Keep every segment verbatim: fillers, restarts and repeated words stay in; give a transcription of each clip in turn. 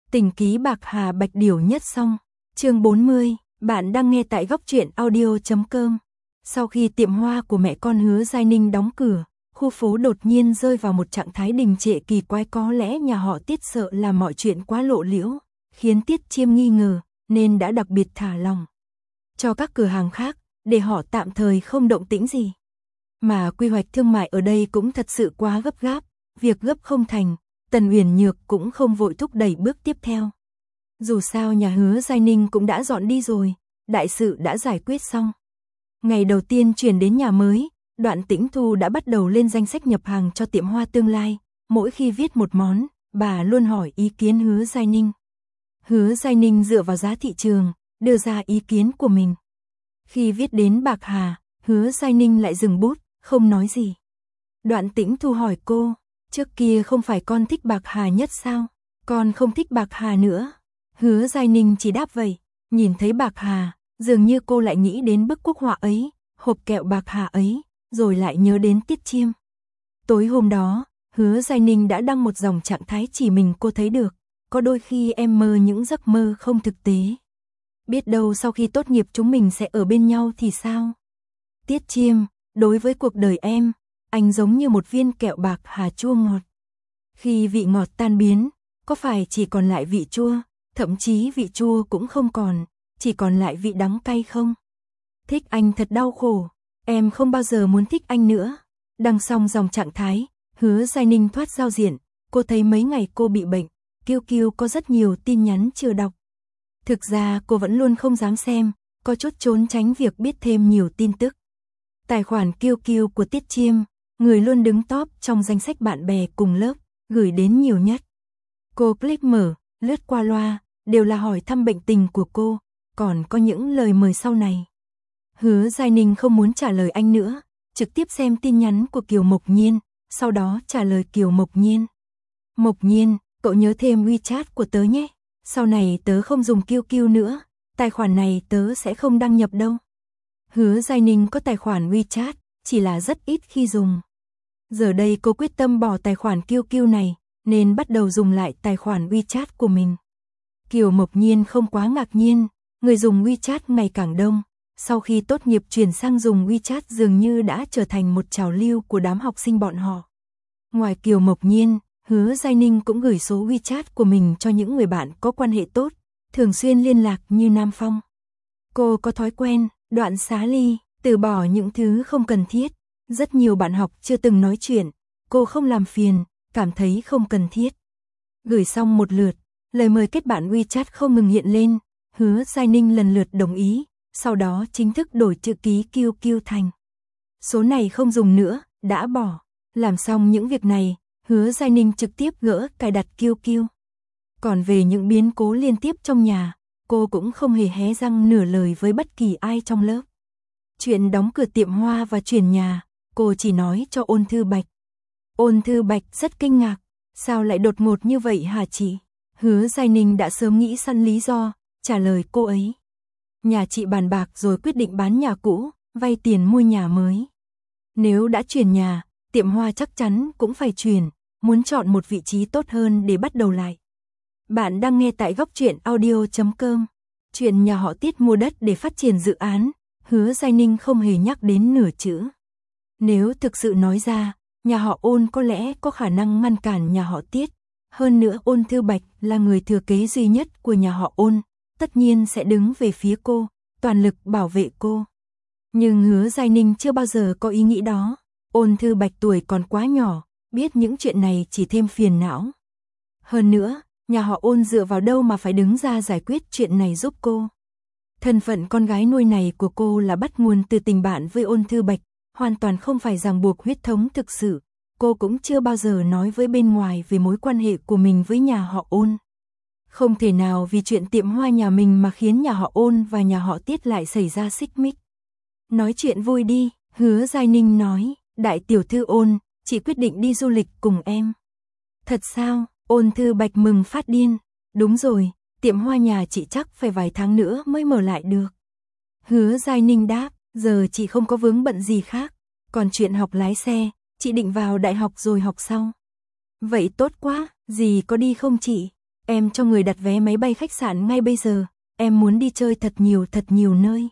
Tình ký bạc hà bạch điểu nhất xong. Chương bốn mươi, bạn đang nghe tại góc truyện audio chấm com. Sau khi tiệm hoa của mẹ con Hứa Giai Ninh đóng cửa, khu phố đột nhiên rơi vào một trạng thái đình trệ kỳ quái, có lẽ nhà họ Tiết sợ là mọi chuyện quá lộ liễu, khiến Tiết Chiêm nghi ngờ, nên đã đặc biệt thả lỏng cho các cửa hàng khác, để họ tạm thời không động tĩnh gì. Mà quy hoạch thương mại ở đây cũng thật sự quá gấp gáp, việc gấp không thành, Tần Uyển Nhược cũng không vội thúc đẩy bước tiếp theo. Dù sao nhà Hứa Giai Ninh cũng đã dọn đi rồi, đại sự đã giải quyết xong. Ngày đầu tiên chuyển đến nhà mới, Đoạn Tĩnh Thu đã bắt đầu lên danh sách nhập hàng cho tiệm hoa tương lai. Mỗi khi viết một món, bà luôn hỏi ý kiến Hứa Giai Ninh. Hứa Giai Ninh dựa vào giá thị trường, đưa ra ý kiến của mình. Khi viết đến bạc hà, Hứa Giai Ninh lại dừng bút, không nói gì. Đoạn Tĩnh Thu hỏi cô, trước kia không phải con thích bạc hà nhất sao? Con không thích bạc hà nữa. Hứa Giai Ninh chỉ đáp vậy. Nhìn thấy bạc hà, dường như cô lại nghĩ đến bức quốc họa ấy, hộp kẹo bạc hà ấy, rồi lại nhớ đến Tiết Chiêm. Tối hôm đó, Hứa Giai Ninh đã đăng một dòng trạng thái chỉ mình cô thấy được. Có đôi khi em mơ những giấc mơ không thực tế. Biết đâu sau khi tốt nghiệp chúng mình sẽ ở bên nhau thì sao? Tiết Chiêm, đối với cuộc đời em, anh giống như một viên kẹo bạc hà chua ngọt. Khi vị ngọt tan biến, có phải chỉ còn lại vị chua, thậm chí vị chua cũng không còn, chỉ còn lại vị đắng cay không? Thích anh thật đau khổ, em không bao giờ muốn thích anh nữa. Đăng xong dòng trạng thái, Hứa Giai Ninh thoát giao diện, cô thấy mấy ngày cô bị bệnh, Kiêu Kiêu có rất nhiều tin nhắn chưa đọc. Thực ra cô vẫn luôn không dám xem, có chút trốn tránh việc biết thêm nhiều tin tức. Tài khoản Kiêu Kiêu của Tiết Chiêm, người luôn đứng top trong danh sách bạn bè cùng lớp, gửi đến nhiều nhất. Cô click mở, lướt qua loa, đều là hỏi thăm bệnh tình của cô, còn có những lời mời sau này. Hứa Giai Ninh không muốn trả lời anh nữa, trực tiếp xem tin nhắn của Kiều Mộc Nhiên, sau đó trả lời Kiều Mộc Nhiên. Mộc Nhiên, cậu nhớ thêm WeChat của tớ nhé, sau này tớ không dùng Kiêu Kiêu nữa, tài khoản này tớ sẽ không đăng nhập đâu. Hứa Giai Ninh có tài khoản WeChat, chỉ là rất ít khi dùng. Giờ đây cô quyết tâm bỏ tài khoản Kiêu Kiêu này, nên bắt đầu dùng lại tài khoản WeChat của mình. Kiều Mộc Nhiên không quá ngạc nhiên, người dùng WeChat ngày càng đông. Sau khi tốt nghiệp chuyển sang dùng WeChat dường như đã trở thành một trào lưu của đám học sinh bọn họ. Ngoài Kiều Mộc Nhiên, Hứa Giai Ninh cũng gửi số WeChat của mình cho những người bạn có quan hệ tốt, thường xuyên liên lạc như Nam Phong. Cô có thói quen, đoạn xá ly, từ bỏ những thứ không cần thiết. Rất nhiều bạn học chưa từng nói chuyện, cô không làm phiền, cảm thấy không cần thiết. Gửi xong một lượt, lời mời kết bạn WeChat không ngừng hiện lên, Hứa Giai Ninh lần lượt đồng ý, sau đó chính thức đổi chữ ký Kiêu Kiêu thành. Số này không dùng nữa, đã bỏ. Làm xong những việc này, Hứa Giai Ninh trực tiếp gỡ cài đặt Kiêu Kiêu. Còn về những biến cố liên tiếp trong nhà, cô cũng không hề hé răng nửa lời với bất kỳ ai trong lớp. Chuyện đóng cửa tiệm hoa và chuyển nhà, cô chỉ nói cho Ôn Thư Bạch. Ôn Thư Bạch rất kinh ngạc, sao lại đột ngột như vậy hả chị? Hứa Giai Ninh đã sớm nghĩ sẵn lý do, trả lời cô ấy. Nhà chị bàn bạc rồi quyết định bán nhà cũ, vay tiền mua nhà mới. Nếu đã chuyển nhà, tiệm hoa chắc chắn cũng phải chuyển, muốn chọn một vị trí tốt hơn để bắt đầu lại. Bạn đang nghe tại góc truyện audio chấm com. Chuyện nhà họ Tiết mua đất để phát triển dự án, Hứa Giai Ninh không hề nhắc đến nửa chữ. Nếu thực sự nói ra, nhà họ Ôn có lẽ có khả năng ngăn cản nhà họ Tiết. Hơn nữa Ôn Thư Bạch là người thừa kế duy nhất của nhà họ Ôn, tất nhiên sẽ đứng về phía cô, toàn lực bảo vệ cô. Nhưng Hứa Giai Ninh chưa bao giờ có ý nghĩ đó. Ôn Thư Bạch tuổi còn quá nhỏ, biết những chuyện này chỉ thêm phiền não. Hơn nữa, nhà họ Ôn dựa vào đâu mà phải đứng ra giải quyết chuyện này giúp cô. Thân phận con gái nuôi này của cô là bắt nguồn từ tình bạn với Ôn Thư Bạch, hoàn toàn không phải ràng buộc huyết thống thực sự. Cô cũng chưa bao giờ nói với bên ngoài về mối quan hệ của mình với nhà họ Ôn. Không thể nào vì chuyện tiệm hoa nhà mình mà khiến nhà họ Ôn và nhà họ Tiết lại xảy ra xích mích. Nói chuyện vui đi, Hứa Giai Ninh nói, đại tiểu thư Ôn, chị quyết định đi du lịch cùng em. Thật sao? Ôn Thư Bạch mừng phát điên. Đúng rồi, tiệm hoa nhà chị chắc phải vài tháng nữa mới mở lại được. Hứa Giai Ninh đáp, giờ chị không có vướng bận gì khác. Còn chuyện học lái xe, chị định vào đại học rồi học sau. Vậy tốt quá, dì có đi không chị? Em cho người đặt vé máy bay khách sạn ngay bây giờ, em muốn đi chơi thật nhiều thật nhiều nơi.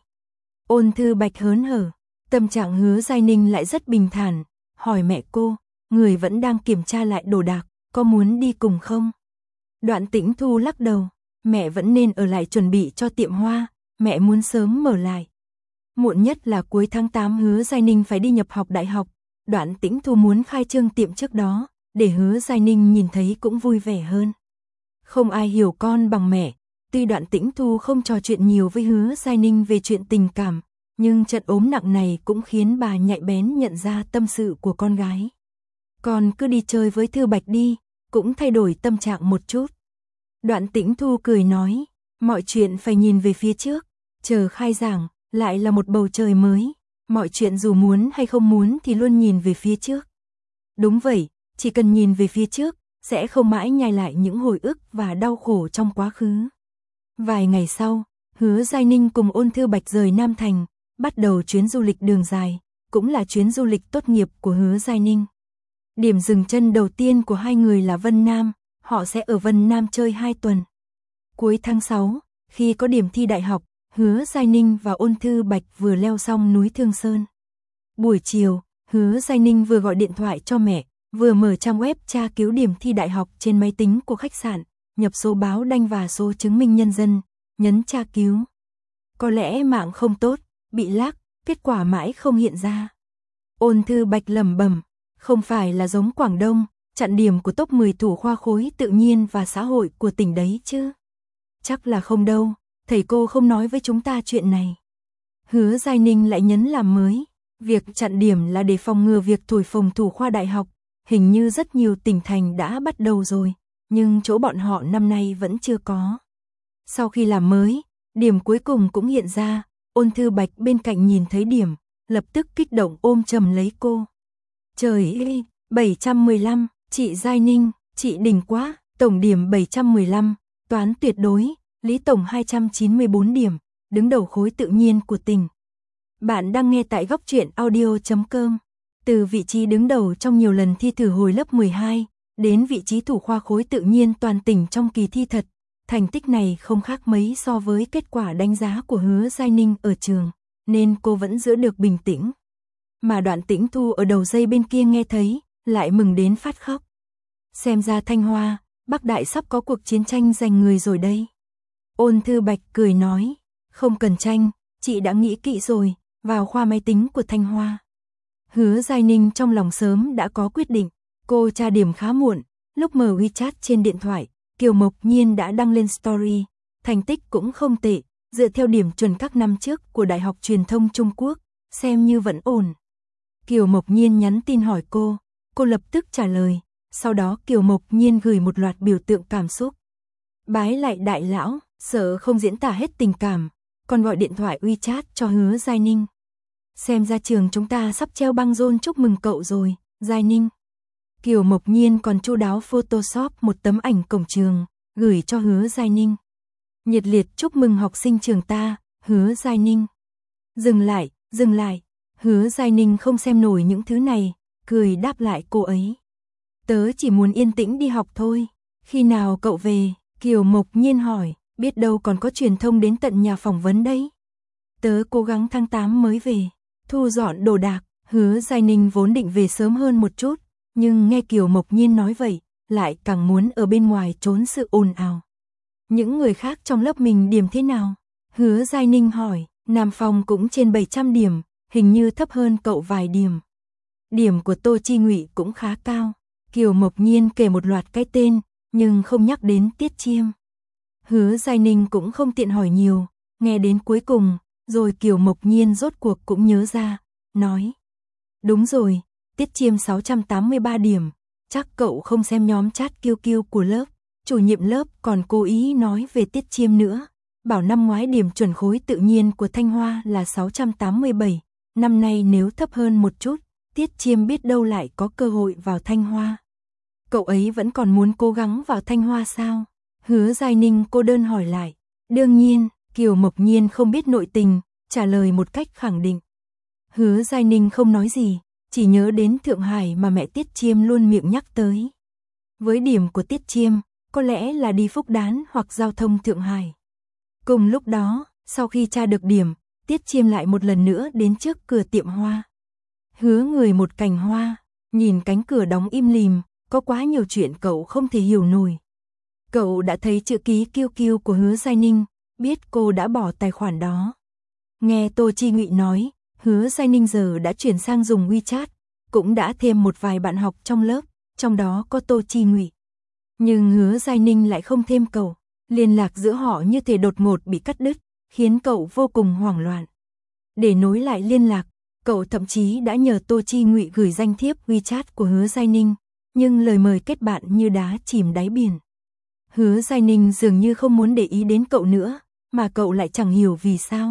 Ôn Thư Bạch hớn hở, tâm trạng Hứa Giai Ninh lại rất bình thản, hỏi mẹ cô, người vẫn đang kiểm tra lại đồ đạc, có muốn đi cùng không? Đoạn Tĩnh Thu lắc đầu, mẹ vẫn nên ở lại chuẩn bị cho tiệm hoa, mẹ muốn sớm mở lại. Muộn nhất là cuối tháng tám Hứa Giai Ninh phải đi nhập học đại học, Đoạn Tĩnh Thu muốn khai trương tiệm trước đó, để Hứa Giai Ninh nhìn thấy cũng vui vẻ hơn. Không ai hiểu con bằng mẹ, tuy Đoạn Tĩnh Thu không trò chuyện nhiều với Hứa Giai Ninh về chuyện tình cảm, nhưng trận ốm nặng này cũng khiến bà nhạy bén nhận ra tâm sự của con gái. Con cứ đi chơi với Thư Bạch đi, cũng thay đổi tâm trạng một chút. Đoạn Tĩnh Thu cười nói, mọi chuyện phải nhìn về phía trước, chờ khai giảng, lại là một bầu trời mới, mọi chuyện dù muốn hay không muốn thì luôn nhìn về phía trước. Đúng vậy, chỉ cần nhìn về phía trước, sẽ không mãi nhai lại những hồi ức và đau khổ trong quá khứ. Vài ngày sau, Hứa Giai Ninh cùng Ôn Thư Bạch rời Nam Thành, bắt đầu chuyến du lịch đường dài, cũng là chuyến du lịch tốt nghiệp của Hứa Giai Ninh. Điểm dừng chân đầu tiên của hai người là Vân Nam, họ sẽ ở Vân Nam chơi hai tuần. Cuối tháng sáu, khi có điểm thi đại học, Hứa Giai Ninh và Ôn Thư Bạch vừa leo xong núi Thương Sơn. Buổi chiều, Hứa Giai Ninh vừa gọi điện thoại cho mẹ, vừa mở trang web tra cứu điểm thi đại học trên máy tính của khách sạn, nhập số báo đanh và số chứng minh nhân dân, nhấn tra cứu. Có lẽ mạng không tốt, bị lag, kết quả mãi không hiện ra. Ôn Thư Bạch lẩm bẩm, không phải là giống Quảng Đông, chặn điểm của top mười thủ khoa khối tự nhiên và xã hội của tỉnh đấy chứ. Chắc là không đâu, thầy cô không nói với chúng ta chuyện này. Hứa Giai Ninh lại nhấn làm mới, việc chặn điểm là để phòng ngừa việc thổi phồng thủ khoa đại học, hình như rất nhiều tỉnh thành đã bắt đầu rồi, nhưng chỗ bọn họ năm nay vẫn chưa có. Sau khi làm mới, điểm cuối cùng cũng hiện ra, Ôn Thư Bạch bên cạnh nhìn thấy điểm, lập tức kích động ôm chầm lấy cô. Trời ơi, bảy trăm mười lăm, chị Giai Ninh, chị đỉnh quá, tổng điểm bảy trăm mười lăm, toán tuyệt đối, lý tổng hai trăm chín mươi tư điểm, đứng đầu khối tự nhiên của tỉnh. Bạn đang nghe tại góc truyện audio chấm com. Từ vị trí đứng đầu trong nhiều lần thi thử hồi lớp mười hai, đến vị trí thủ khoa khối tự nhiên toàn tỉnh trong kỳ thi thật, thành tích này không khác mấy so với kết quả đánh giá của Hứa Giai Ninh ở trường, nên cô vẫn giữ được bình tĩnh. Mà Đoạn Tĩnh Thu ở đầu dây bên kia nghe thấy, lại mừng đến phát khóc. Xem ra Thanh Hoa, Bắc Đại sắp có cuộc chiến tranh giành người rồi đây. Ôn Thư Bạch cười nói, không cần tranh, chị đã nghĩ kỹ rồi, vào khoa máy tính của Thanh Hoa. Hứa Giai Ninh trong lòng sớm đã có quyết định, cô tra điểm khá muộn, lúc mở WeChat trên điện thoại, Kiều Mộc Nhiên đã đăng lên story, thành tích cũng không tệ, dựa theo điểm chuẩn các năm trước của Đại học Truyền thông Trung Quốc, xem như vẫn ổn. Kiều Mộc Nhiên nhắn tin hỏi cô, cô lập tức trả lời, sau đó Kiều Mộc Nhiên gửi một loạt biểu tượng cảm xúc. Bái lại đại lão, sợ không diễn tả hết tình cảm, còn gọi điện thoại WeChat cho Hứa Giai Ninh. Xem ra trường chúng ta sắp treo băng rôn chúc mừng cậu rồi, Giai Ninh. Kiều Mộc Nhiên còn chu đáo Photoshop một tấm ảnh cổng trường, gửi cho Hứa Giai Ninh. Nhiệt liệt chúc mừng học sinh trường ta, Hứa Giai Ninh. Dừng lại, dừng lại, Hứa Giai Ninh không xem nổi những thứ này, cười đáp lại cô ấy. Tớ chỉ muốn yên tĩnh đi học thôi, khi nào cậu về, Kiều Mộc Nhiên hỏi, biết đâu còn có truyền thông đến tận nhà phỏng vấn đấy. Tớ cố gắng tháng tám mới về, thu dọn đồ đạc, Hứa Giai Ninh vốn định về sớm hơn một chút, nhưng nghe Kiều Mộc Nhiên nói vậy, lại càng muốn ở bên ngoài trốn sự ồn ào. Những người khác trong lớp mình điểm thế nào? Hứa Giai Ninh hỏi, Nam Phong cũng trên bảy trăm điểm, hình như thấp hơn cậu vài điểm. Điểm của Tô Chi Ngụy cũng khá cao. Kiều Mộc Nhiên kể một loạt cái tên, nhưng không nhắc đến Tiết Chiêm. Hứa Giai Ninh cũng không tiện hỏi nhiều, nghe đến cuối cùng, rồi Kiều Mộc Nhiên rốt cuộc cũng nhớ ra, nói. Đúng rồi, Tiết Chiêm sáu trăm tám mươi ba điểm, chắc cậu không xem nhóm chat kiêu kiêu của lớp, chủ nhiệm lớp còn cố ý nói về Tiết Chiêm nữa, bảo năm ngoái điểm chuẩn khối tự nhiên của Thanh Hoa là sáu trăm tám mươi bảy, năm nay nếu thấp hơn một chút, Tiết Chiêm biết đâu lại có cơ hội vào Thanh Hoa. Cậu ấy vẫn còn muốn cố gắng vào Thanh Hoa sao? Hứa Giai Ninh cô đơn hỏi lại. Đương nhiên, Kiều Mộc Nhiên không biết nội tình, trả lời một cách khẳng định. Hứa Giai Ninh không nói gì, chỉ nhớ đến Thượng Hải mà mẹ Tiết Chiêm luôn miệng nhắc tới. Với điểm của Tiết Chiêm, có lẽ là đi Phúc Đán hoặc giao thông Thượng Hải. Cùng lúc đó, sau khi tra được điểm, Tiết Chiêm lại một lần nữa đến trước cửa tiệm hoa. Hứa người một cành hoa, nhìn cánh cửa đóng im lìm, có quá nhiều chuyện cậu không thể hiểu nổi. Cậu đã thấy chữ ký kiêu kiêu của Hứa Giai Ninh, biết cô đã bỏ tài khoản đó. Nghe Tô Chi Ngụy nói, Hứa Giai Ninh giờ đã chuyển sang dùng WeChat, cũng đã thêm một vài bạn học trong lớp, trong đó có Tô Chi Ngụy. Nhưng Hứa Giai Ninh lại không thêm cậu, liên lạc giữa họ như thể đột ngột bị cắt đứt, khiến cậu vô cùng hoảng loạn. Để nối lại liên lạc, cậu thậm chí đã nhờ Tô Chi Ngụy gửi danh thiếp WeChat của Hứa Giai Ninh, nhưng lời mời kết bạn như đá chìm đáy biển. Hứa Giai Ninh dường như không muốn để ý đến cậu nữa, mà cậu lại chẳng hiểu vì sao.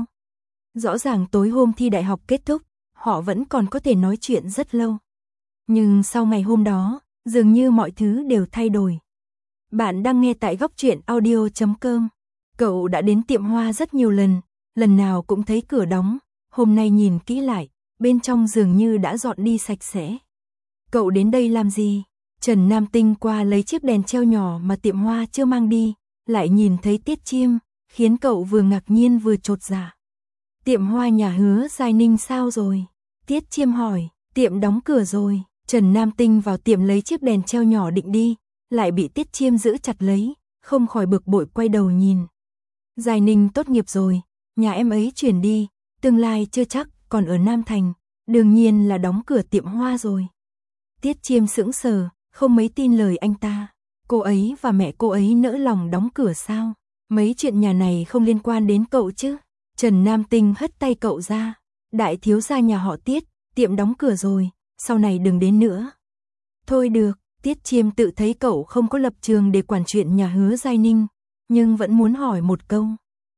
Rõ ràng tối hôm thi đại học kết thúc, họ vẫn còn có thể nói chuyện rất lâu. Nhưng sau ngày hôm đó, dường như mọi thứ đều thay đổi. Bạn đang nghe tại góc truyện audio chấm com. Cậu đã đến tiệm hoa rất nhiều lần, lần nào cũng thấy cửa đóng, hôm nay nhìn kỹ lại, bên trong dường như đã dọn đi sạch sẽ. Cậu đến đây làm gì? Trần Nam Tinh qua lấy chiếc đèn treo nhỏ mà tiệm hoa chưa mang đi, lại nhìn thấy Tiết Chiêm, khiến cậu vừa ngạc nhiên vừa chột dạ. Tiệm hoa nhà Hứa Giai Ninh sao rồi? Tiết Chiêm hỏi, tiệm đóng cửa rồi. Trần Nam Tinh vào tiệm lấy chiếc đèn treo nhỏ định đi, lại bị Tiết Chiêm giữ chặt lấy, không khỏi bực bội quay đầu nhìn. Giai Ninh tốt nghiệp rồi, nhà em ấy chuyển đi, tương lai chưa chắc, còn ở Nam Thành, đương nhiên là đóng cửa tiệm hoa rồi. Tiết Chiêm sững sờ, không mấy tin lời anh ta. Cô ấy và mẹ cô ấy nỡ lòng đóng cửa sao? Mấy chuyện nhà này không liên quan đến cậu chứ? Trần Nam Tinh hất tay cậu ra. Đại thiếu gia nhà họ Tiết, tiệm đóng cửa rồi, sau này đừng đến nữa. Thôi được, Tiết Chiêm tự thấy cậu không có lập trường để quản chuyện nhà Hứa Giai Ninh, nhưng vẫn muốn hỏi một câu.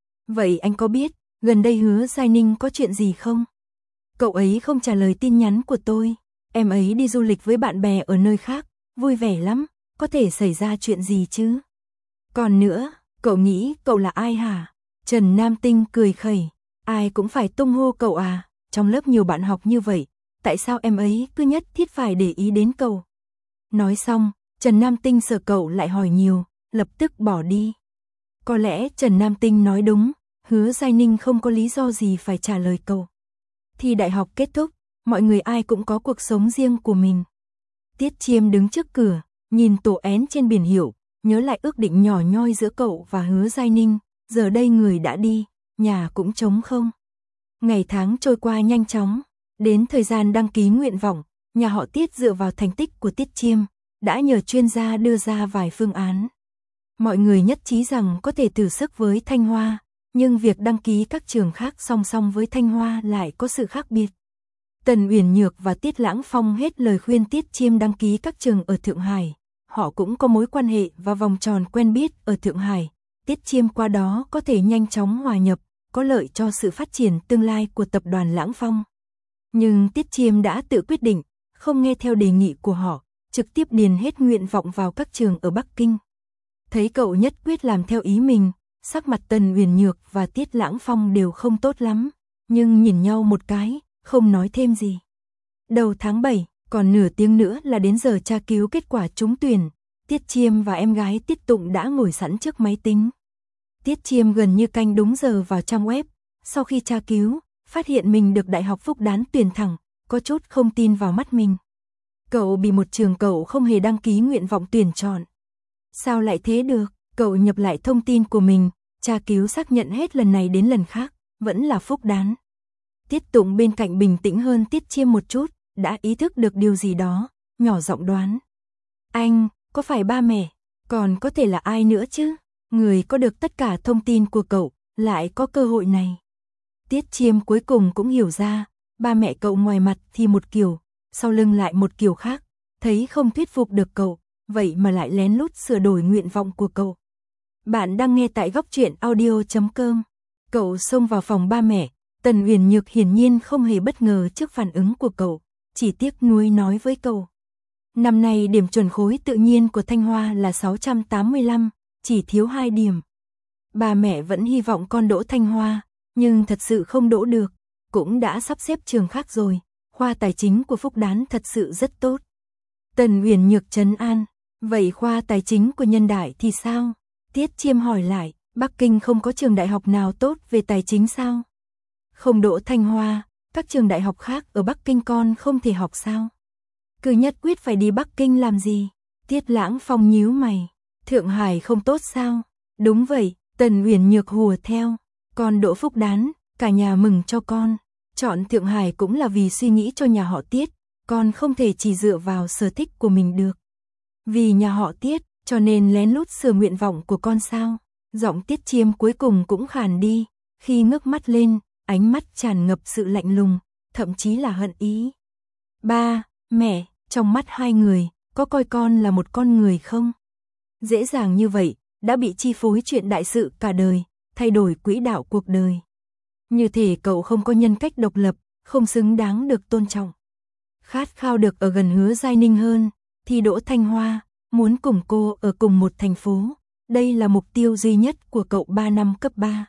Vậy anh có biết, gần đây Hứa Giai Ninh có chuyện gì không? Cậu ấy không trả lời tin nhắn của tôi. Em ấy đi du lịch với bạn bè ở nơi khác, vui vẻ lắm, có thể xảy ra chuyện gì chứ? Còn nữa, cậu nghĩ cậu là ai hả? Trần Nam Tinh cười khẩy, ai cũng phải tung hô cậu à, trong lớp nhiều bạn học như vậy, tại sao em ấy cứ nhất thiết phải để ý đến cậu? Nói xong, Trần Nam Tinh sợ cậu lại hỏi nhiều, lập tức bỏ đi. Có lẽ Trần Nam Tinh nói đúng, Hứa Giai Ninh không có lý do gì phải trả lời cậu. Thi đại học kết thúc, mọi người ai cũng có cuộc sống riêng của mình. Tiết Chiêm đứng trước cửa, nhìn tổ én trên biển hiệu, nhớ lại ước định nhỏ nhoi giữa cậu và Hứa Giai Ninh, giờ đây người đã đi, nhà cũng trống không. Ngày tháng trôi qua nhanh chóng, đến thời gian đăng ký nguyện vọng, nhà họ Tiết dựa vào thành tích của Tiết Chiêm, đã nhờ chuyên gia đưa ra vài phương án. Mọi người nhất trí rằng có thể thử sức với Thanh Hoa, nhưng việc đăng ký các trường khác song song với Thanh Hoa lại có sự khác biệt. Tần Uyển Nhược và Tiết Lãng Phong hết lời khuyên Tiết Chiêm đăng ký các trường ở Thượng Hải. Họ cũng có mối quan hệ và vòng tròn quen biết ở Thượng Hải. Tiết Chiêm qua đó có thể nhanh chóng hòa nhập, có lợi cho sự phát triển tương lai của tập đoàn Lãng Phong. Nhưng Tiết Chiêm đã tự quyết định, không nghe theo đề nghị của họ, trực tiếp điền hết nguyện vọng vào các trường ở Bắc Kinh. Thấy cậu nhất quyết làm theo ý mình, sắc mặt Tần Uyển Nhược và Tiết Lãng Phong đều không tốt lắm, nhưng nhìn nhau một cái, không nói thêm gì. Đầu tháng bảy, còn nửa tiếng nữa là đến giờ tra cứu kết quả trúng tuyển, Tiết Chiêm và em gái Tiết Tụng đã ngồi sẵn trước máy tính. Tiết Chiêm gần như canh đúng giờ vào trang web, sau khi tra cứu, phát hiện mình được Đại học Phúc Đán tuyển thẳng, có chút không tin vào mắt mình. Cậu bị một trường cậu không hề đăng ký nguyện vọng tuyển chọn. Sao lại thế được? Cậu nhập lại thông tin của mình, tra cứu xác nhận hết lần này đến lần khác, vẫn là Phúc Đán. Tiết Tụng bên cạnh bình tĩnh hơn Tiết Chiêm một chút, đã ý thức được điều gì đó, nhỏ giọng đoán. Anh, có phải ba mẹ, còn có thể là ai nữa chứ? Người có được tất cả thông tin của cậu, lại có cơ hội này. Tiết Chiêm cuối cùng cũng hiểu ra, ba mẹ cậu ngoài mặt thì một kiểu, sau lưng lại một kiểu khác, thấy không thuyết phục được cậu, vậy mà lại lén lút sửa đổi nguyện vọng của cậu. Bạn đang nghe tại góc truyện audio chấm com. Cậu xông vào phòng ba mẹ, Tần Uyển Nhược hiển nhiên không hề bất ngờ trước phản ứng của cậu, chỉ tiếc nuối nói với cậu. Năm nay điểm chuẩn khối tự nhiên của Thanh Hoa là sáu trăm tám mươi lăm, chỉ thiếu hai điểm. Ba mẹ vẫn hy vọng con đỗ Thanh Hoa, nhưng thật sự không đỗ được, cũng đã sắp xếp trường khác rồi, khoa tài chính của Phúc Đán thật sự rất tốt. Tần Uyển Nhược trấn an, Vậy khoa tài chính của Nhân Đại thì sao? Tiết Chiêm hỏi lại, Bắc Kinh không có trường đại học nào tốt về tài chính sao? Không đỗ Thanh Hoa, các trường đại học khác ở Bắc Kinh con không thể học sao? Cứ nhất quyết phải đi Bắc Kinh làm gì? Tiết Lãng Phong nhíu mày, Thượng Hải không tốt sao? Đúng vậy, Tần Uyển Nhược hùa theo, con đỗ Phúc Đán, cả nhà mừng cho con. Chọn Thượng Hải cũng là vì suy nghĩ cho nhà họ Tiết, con không thể chỉ dựa vào sở thích của mình được. Vì nhà họ Tiết, cho nên lén lút sửa nguyện vọng của con sao? Giọng Tiết Chiêm cuối cùng cũng khàn đi, khi ngước mắt lên, ánh mắt tràn ngập sự lạnh lùng, thậm chí là hận ý. Ba, mẹ, trong mắt hai người, có coi con là một con người không? Dễ dàng như vậy, đã bị chi phối chuyện đại sự cả đời, thay đổi quỹ đạo cuộc đời. Như thể cậu không có nhân cách độc lập, không xứng đáng được tôn trọng. Khát khao được ở gần Hứa Giai Ninh hơn, thì đỗ Thanh Hoa, muốn cùng cô ở cùng một thành phố. Đây là mục tiêu duy nhất của cậu ba năm cấp ba.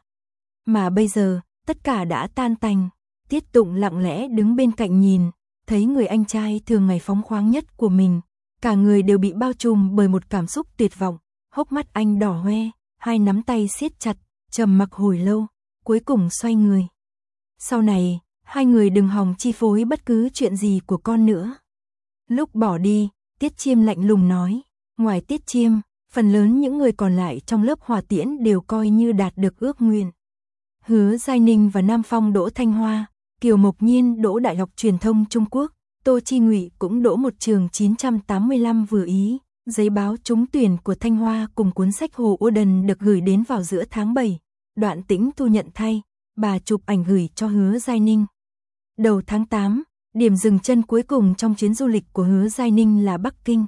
Mà bây giờ, tất cả đã tan tành. Tiết Tụng lặng lẽ đứng bên cạnh nhìn, thấy người anh trai thường ngày phóng khoáng nhất của mình. Cả người đều bị bao trùm bởi một cảm xúc tuyệt vọng, hốc mắt anh đỏ hoe, hai nắm tay siết chặt, trầm mặc hồi lâu, cuối cùng xoay người. Sau này, hai người đừng hòng chi phối bất cứ chuyện gì của con nữa. Lúc bỏ đi, Tiết Chiêm lạnh lùng nói, ngoài Tiết Chiêm, phần lớn những người còn lại trong lớp Hòa Tiễn đều coi như đạt được ước nguyện. Hứa Giai Ninh và Nam Phong đỗ Thanh Hoa, Kiều Mộc Nhiên đỗ Đại học Truyền thông Trung Quốc, Tô Chi Ngụy cũng đỗ một trường chín trăm tám mươi lăm vừa ý. Giấy báo trúng tuyển của Thanh Hoa cùng cuốn sách Hồ Ô Đần được gửi đến vào giữa tháng bảy. Đoạn Tĩnh thu nhận thay, bà chụp ảnh gửi cho Hứa Giai Ninh. Đầu tháng tám, điểm dừng chân cuối cùng trong chuyến du lịch của Hứa Giai Ninh là Bắc Kinh.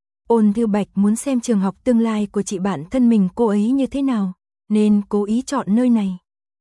Ôn Thư Bạch muốn xem trường học tương lai của chị bạn thân mình cô ấy như thế nào, nên cố ý chọn nơi này.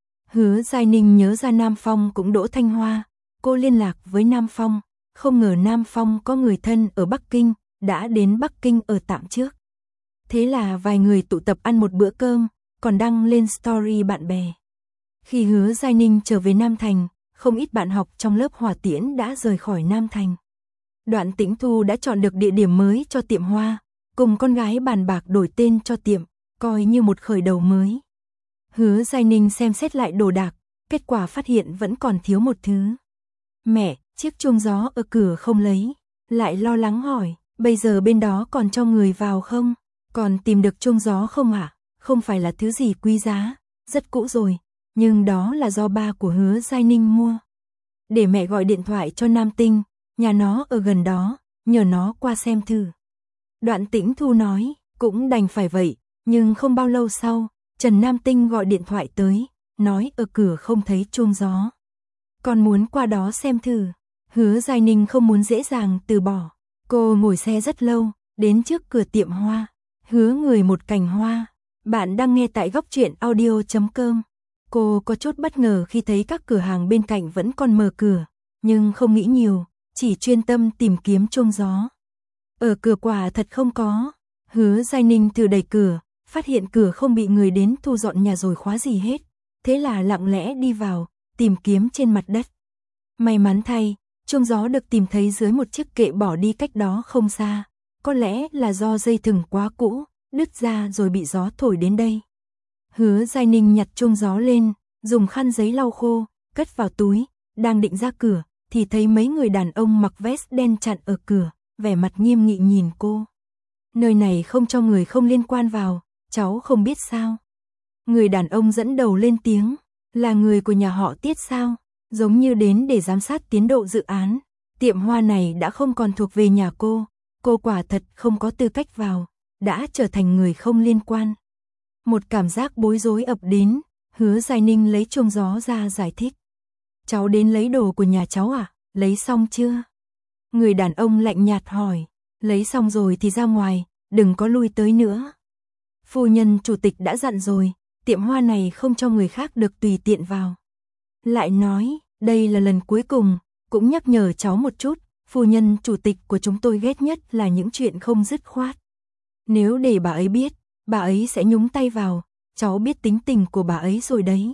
Hứa Giai Ninh nhớ ra Nam Phong cũng đỗ Thanh Hoa, cô liên lạc với Nam Phong, không ngờ Nam Phong có người thân ở Bắc Kinh, đã đến Bắc Kinh ở tạm trước. Thế là vài người tụ tập ăn một bữa cơm, còn đăng lên story bạn bè. Khi Hứa Giai Ninh trở về Nam Thành, không ít bạn học trong lớp Hòa Tiễn đã rời khỏi Nam Thành. Đoạn Tĩnh Thu đã chọn được địa điểm mới cho tiệm hoa, cùng con gái bàn bạc đổi tên cho tiệm, coi như một khởi đầu mới. Hứa Giai Ninh xem xét lại đồ đạc, kết quả phát hiện vẫn còn thiếu một thứ. Mẹ, chiếc chuông gió ở cửa không lấy, lại lo lắng hỏi, bây giờ bên đó còn cho người vào không? Còn tìm được chuông gió không ạ? À? Không phải là thứ gì quý giá, rất cũ rồi, nhưng đó là do ba của Hứa Giai Ninh mua. Để mẹ gọi điện thoại cho Nam Tinh, nhà nó ở gần đó, nhờ nó qua xem thử. Đoạn Tĩnh Thu nói, cũng đành phải vậy, nhưng không bao lâu sau, Trần Nam Tinh gọi điện thoại tới, nói ở cửa không thấy chuông gió. Con muốn qua đó xem thử. Hứa Giai Ninh không muốn dễ dàng từ bỏ. Cô ngồi xe rất lâu, đến trước cửa tiệm hoa, hứa người một cành hoa. Bạn đang nghe tại góc truyện audio chấm com. Cô có chút bất ngờ khi thấy các cửa hàng bên cạnh vẫn còn mở cửa, nhưng không nghĩ nhiều, chỉ chuyên tâm tìm kiếm chuông gió. Ở cửa quả thật không có. Hứa Giai Ninh thử đẩy cửa, phát hiện cửa không bị người đến thu dọn nhà rồi khóa gì hết. Thế là lặng lẽ đi vào, tìm kiếm trên mặt đất. May mắn thay, chuông gió được tìm thấy dưới một chiếc kệ bỏ đi cách đó không xa. Có lẽ là do dây thừng quá cũ, đứt ra rồi bị gió thổi đến đây. Hứa Giai Ninh nhặt chuông gió lên, dùng khăn giấy lau khô, cất vào túi, đang định ra cửa, thì thấy mấy người đàn ông mặc vest đen chặn ở cửa, vẻ mặt nghiêm nghị nhìn cô. Nơi này không cho người không liên quan vào, cháu không biết sao. Người đàn ông dẫn đầu lên tiếng, là người của nhà họ Tiết sao, giống như đến để giám sát tiến độ dự án. Tiệm hoa này đã không còn thuộc về nhà cô, cô quả thật không có tư cách vào, đã trở thành người không liên quan. Một cảm giác bối rối ập đến, Hứa Giai Ninh lấy chuông gió ra giải thích. Cháu đến lấy đồ của nhà cháu à, lấy xong chưa? Người đàn ông lạnh nhạt hỏi, lấy xong rồi thì ra ngoài, đừng có lui tới nữa. Phu nhân chủ tịch đã dặn rồi, tiệm hoa này không cho người khác được tùy tiện vào. Lại nói, đây là lần cuối cùng, cũng nhắc nhở cháu một chút, phu nhân chủ tịch của chúng tôi ghét nhất là những chuyện không dứt khoát. Nếu để bà ấy biết, bà ấy sẽ nhúng tay vào, cháu biết tính tình của bà ấy rồi đấy.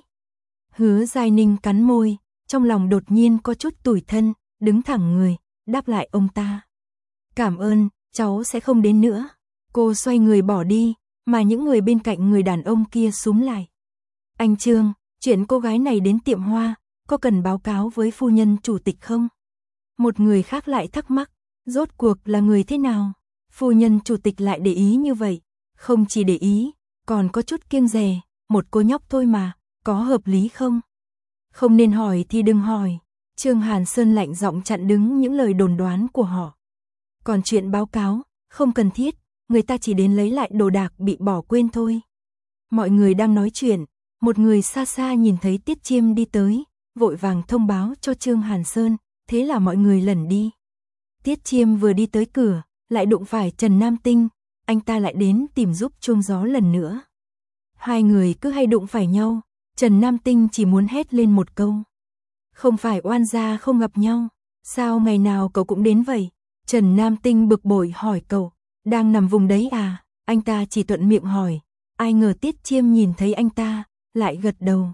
Hứa Giai Ninh cắn môi, trong lòng đột nhiên có chút tủi thân, đứng thẳng người, đáp lại ông ta. Cảm ơn, cháu sẽ không đến nữa. Cô xoay người bỏ đi, mà những người bên cạnh người đàn ông kia xúm lại. Anh Trương, chuyện cô gái này đến tiệm hoa, có cần báo cáo với phu nhân chủ tịch không? Một người khác lại thắc mắc, rốt cuộc là người thế nào? Phu nhân chủ tịch lại để ý như vậy, không chỉ để ý, còn có chút kiêng dè, một cô nhóc thôi mà, có hợp lý không? Không nên hỏi thì đừng hỏi. Trương Hàn Sơn lạnh giọng chặn đứng những lời đồn đoán của họ. Còn chuyện báo cáo, không cần thiết, người ta chỉ đến lấy lại đồ đạc bị bỏ quên thôi. Mọi người đang nói chuyện, một người xa xa nhìn thấy Tiết Chiêm đi tới, vội vàng thông báo cho Trương Hàn Sơn, thế là mọi người lẩn đi. Tiết Chiêm vừa đi tới cửa, lại đụng phải Trần Nam Tinh, anh ta lại đến tìm giúp chuông gió lần nữa. Hai người cứ hay đụng phải nhau, Trần Nam Tinh chỉ muốn hét lên một câu. Không phải oan gia không gặp nhau, sao ngày nào cậu cũng đến vậy? Trần Nam Tinh bực bội hỏi cậu, đang nằm vùng đấy à? Anh ta chỉ thuận miệng hỏi, ai ngờ Tiết Chiêm nhìn thấy anh ta, lại gật đầu.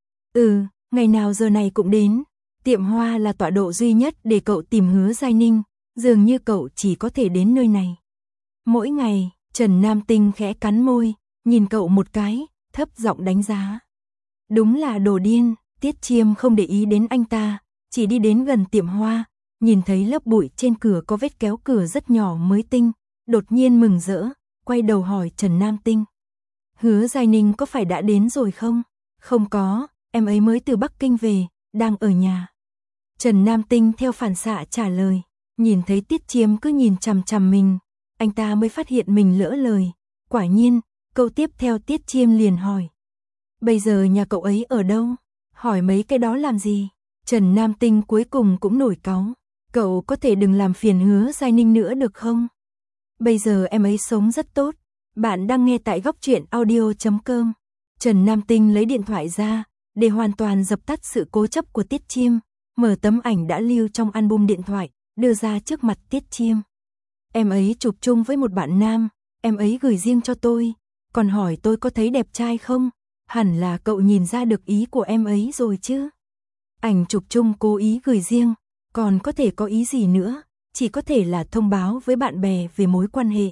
Ừ, ngày nào giờ này cũng đến, tiệm hoa là tọa độ duy nhất để cậu tìm Hứa Giai Ninh, dường như cậu chỉ có thể đến nơi này. Mỗi ngày, Trần Nam Tinh khẽ cắn môi, nhìn cậu một cái, thấp giọng đánh giá. Đúng là đồ điên. Tiết Chiêm không để ý đến anh ta, chỉ đi đến gần tiệm hoa, nhìn thấy lớp bụi trên cửa có vết kéo cửa rất nhỏ mới tinh, đột nhiên mừng rỡ, quay đầu hỏi Trần Nam Tinh. Hứa Giai Ninh có phải đã đến rồi không? Không có, em ấy mới từ Bắc Kinh về, đang ở nhà. Trần Nam Tinh theo phản xạ trả lời, nhìn thấy Tiết Chiêm cứ nhìn chằm chằm mình, anh ta mới phát hiện mình lỡ lời. Quả nhiên, câu tiếp theo Tiết Chiêm liền hỏi. Bây giờ nhà cậu ấy ở đâu? Hỏi mấy cái đó làm gì? Trần Nam Tinh cuối cùng cũng nổi cáu. Cậu có thể đừng làm phiền Hứa Giai Ninh nữa được không? Bây giờ em ấy sống rất tốt. Bạn đang nghe tại góc truyện audio chấm com. Trần Nam Tinh lấy điện thoại ra, để hoàn toàn dập tắt sự cố chấp của Tiết Chiêm, mở tấm ảnh đã lưu trong album điện thoại, đưa ra trước mặt Tiết Chiêm. Em ấy chụp chung với một bạn nam, em ấy gửi riêng cho tôi, còn hỏi tôi có thấy đẹp trai không? Hẳn là cậu nhìn ra được ý của em ấy rồi chứ. Ảnh chụp chung cố ý gửi riêng, còn có thể có ý gì nữa, chỉ có thể là thông báo với bạn bè về mối quan hệ.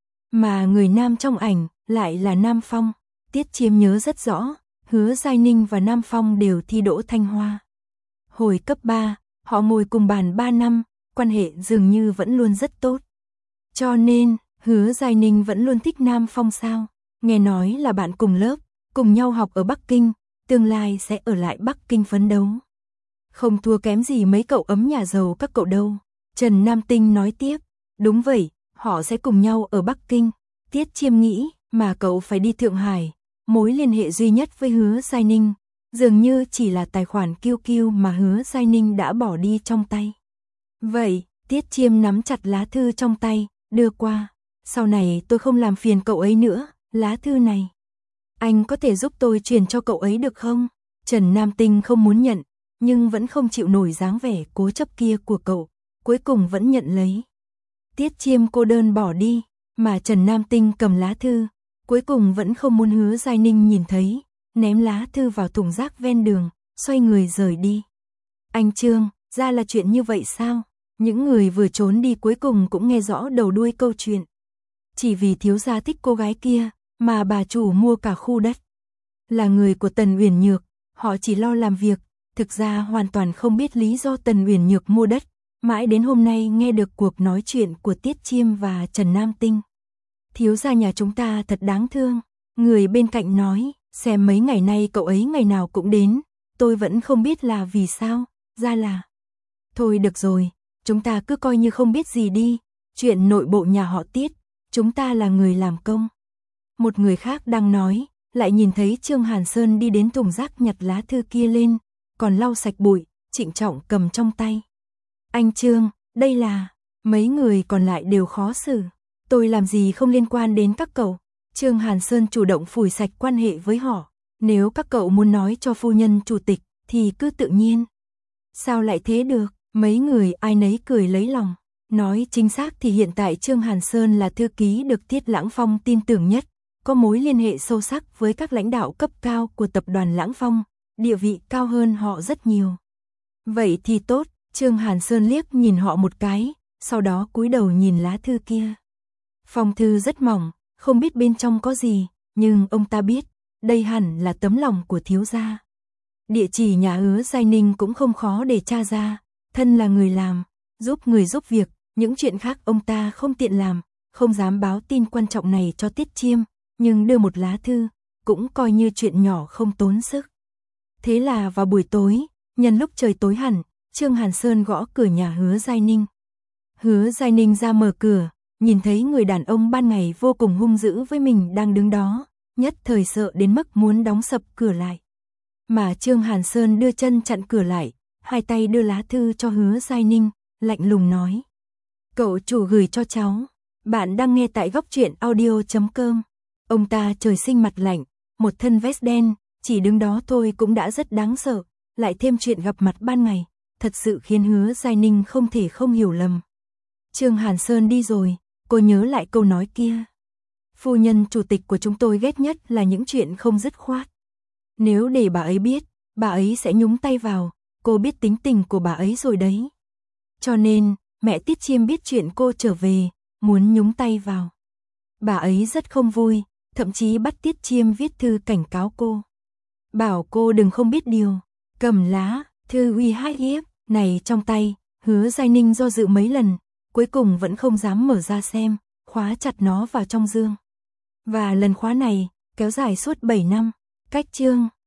Mà người nam trong ảnh lại là Nam Phong. Tiết Chiêm nhớ rất rõ, Hứa Giai Ninh và Nam Phong đều thi đỗ Thanh Hoa. Hồi cấp ba, họ ngồi cùng bàn ba năm, quan hệ dường như vẫn luôn rất tốt. Cho nên, Hứa Giai Ninh vẫn luôn thích Nam Phong sao? Nghe nói là bạn cùng lớp, cùng nhau học ở Bắc Kinh, tương lai sẽ ở lại Bắc Kinh phấn đấu. Không thua kém gì mấy cậu ấm nhà giàu các cậu đâu. Trần Nam Tinh nói tiếp, đúng vậy, họ sẽ cùng nhau ở Bắc Kinh. Tiết Chiêm nghĩ, mà cậu phải đi Thượng Hải, mối liên hệ duy nhất với Hứa Giai Ninh, dường như chỉ là tài khoản Q Q mà Hứa Giai Ninh đã bỏ đi trong tay. Vậy, Tiết Chiêm nắm chặt lá thư trong tay, đưa qua. Sau này tôi không làm phiền cậu ấy nữa, lá thư này. Anh có thể giúp tôi truyền cho cậu ấy được không? Trần Nam Tinh không muốn nhận, nhưng vẫn không chịu nổi dáng vẻ cố chấp kia của cậu, cuối cùng vẫn nhận lấy. Tiết Chiêm cô đơn bỏ đi, mà Trần Nam Tinh cầm lá thư, cuối cùng vẫn không muốn Hứa Giai Ninh nhìn thấy, ném lá thư vào thùng rác ven đường, xoay người rời đi. Anh Trương, ra là chuyện như vậy sao? Những người vừa trốn đi cuối cùng cũng nghe rõ đầu đuôi câu chuyện. Chỉ vì thiếu gia thích cô gái kia, mà bà chủ mua cả khu đất. Là người của Tần Uyển Nhược, họ chỉ lo làm việc, thực ra hoàn toàn không biết lý do Tần Uyển Nhược mua đất. Mãi đến hôm nay nghe được cuộc nói chuyện của Tiết Chiêm và Trần Nam Tinh. Thiếu gia nhà chúng ta thật đáng thương. Người bên cạnh nói, xem mấy ngày nay cậu ấy ngày nào cũng đến, tôi vẫn không biết là vì sao, ra là. Thôi được rồi, chúng ta cứ coi như không biết gì đi, chuyện nội bộ nhà họ Tiết, chúng ta là người làm công. Một người khác đang nói, lại nhìn thấy Trương Hàn Sơn đi đến thùng rác nhặt lá thư kia lên, còn lau sạch bụi, trịnh trọng cầm trong tay. Anh Trương, đây là, mấy người còn lại đều khó xử. Tôi làm gì không liên quan đến các cậu. Trương Hàn Sơn chủ động phủi sạch quan hệ với họ. Nếu các cậu muốn nói cho phu nhân chủ tịch, thì cứ tự nhiên. Sao lại thế được, mấy người ai nấy cười lấy lòng. Nói chính xác thì hiện tại Trương Hàn Sơn là thư ký được Tiết Lãng Phong tin tưởng nhất, có mối liên hệ sâu sắc với các lãnh đạo cấp cao của tập đoàn Lãng Phong, địa vị cao hơn họ rất nhiều. Vậy thì tốt. Trương Hàn Sơn liếc nhìn họ một cái, sau đó cúi đầu nhìn lá thư kia. Phong thư rất mỏng, không biết bên trong có gì, nhưng ông ta biết, đây hẳn là tấm lòng của thiếu gia. Địa chỉ nhà Hứa Giai Ninh cũng không khó để tra ra, thân là người làm, giúp người giúp việc, những chuyện khác ông ta không tiện làm, không dám báo tin quan trọng này cho Tiết Chiêm, nhưng đưa một lá thư, cũng coi như chuyện nhỏ không tốn sức. Thế là vào buổi tối, nhân lúc trời tối hẳn, Trương Hàn Sơn gõ cửa nhà Hứa Giai Ninh. Hứa Giai Ninh ra mở cửa, nhìn thấy người đàn ông ban ngày vô cùng hung dữ với mình đang đứng đó, nhất thời sợ đến mức muốn đóng sập cửa lại. Mà Trương Hàn Sơn đưa chân chặn cửa lại, hai tay đưa lá thư cho Hứa Giai Ninh, lạnh lùng nói. Cậu chủ gửi cho cháu, bạn đang nghe tại góc truyện audio chấm com. Ông ta trời sinh mặt lạnh, một thân vest đen, chỉ đứng đó thôi cũng đã rất đáng sợ, lại thêm chuyện gặp mặt ban ngày, thật sự khiến Hứa Giai Ninh không thể không hiểu lầm. Trương Hàn Sơn đi rồi, cô nhớ lại câu nói kia. Phu nhân chủ tịch của chúng tôi ghét nhất là những chuyện không dứt khoát. Nếu để bà ấy biết, bà ấy sẽ nhúng tay vào, cô biết tính tình của bà ấy rồi đấy. Cho nên, mẹ Tiết Chiêm biết chuyện cô trở về, muốn nhúng tay vào. Bà ấy rất không vui, thậm chí bắt Tiết Chiêm viết thư cảnh cáo cô. Bảo cô đừng không biết điều, cầm lá, thư uy hiếp này trong tay, Hứa Giai Ninh do dự mấy lần, cuối cùng vẫn không dám mở ra xem, khóa chặt nó vào trong dương. Và lần khóa này, kéo dài suốt bảy năm, cách chương